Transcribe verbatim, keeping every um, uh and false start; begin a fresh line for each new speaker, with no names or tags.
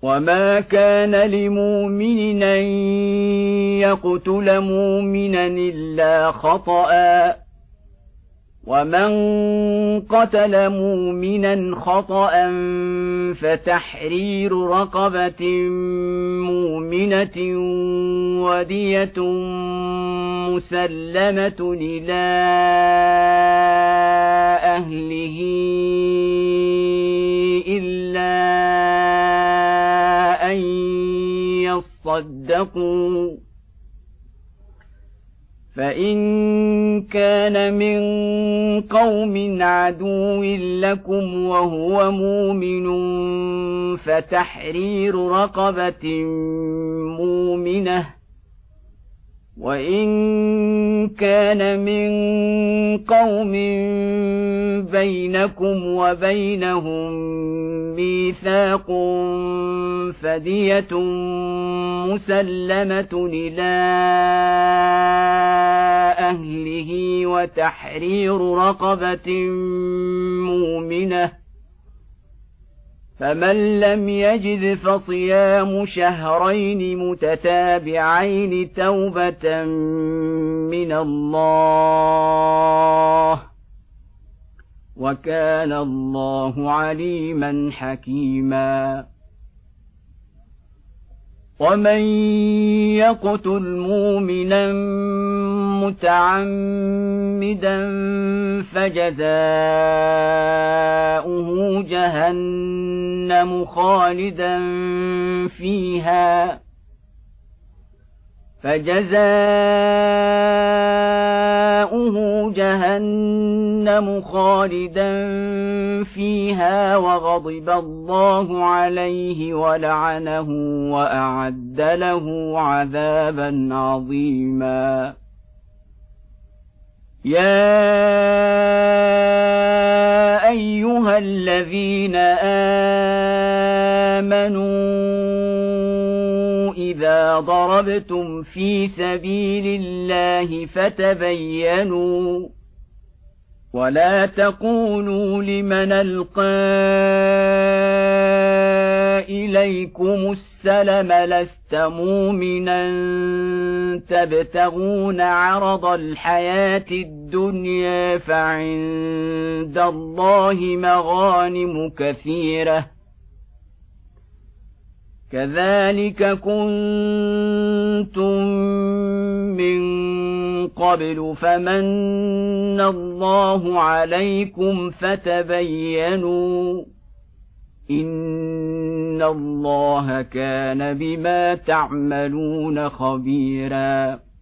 وما كان لمؤمن أن يقتل مؤمنا إلا خطأ ومن قتل مؤمنا خطأ فتحرير رقبة مؤمنة ودية مسلمة إلى أهله إلا أن يصدقوا فإن كان من قوم عدو لكم وهو مؤمن فتحرير رقبة مؤمنة وإن كان من قوم بينكم وبينهم ميثاق فدية مسلمة إلى أهله وتحرير رقبة مؤمنة فمن لم يجد فصيام شهرين متتابعين توبة من الله وكان الله عليما حكيما ومن يقتل مؤمنا متعمدا فجزاؤه جهنم خالدا فيها فجزاؤه جهنم خالدا فيها وغضب الله عليه ولعنه وأعد له عذابا عظيما يا أيها الذين آمنوا إذا ضربتم في سبيل الله فتبينوا ولا تقولوا لمن ألقى إليكم السلم لست مؤمنا تبتغون عرض الحياة الدنيا فعند الله مغانم كثيرة كذلك كنتم من قبل فمن الله عليكم فتبينوا إن الله كان بما تعملون خبيرا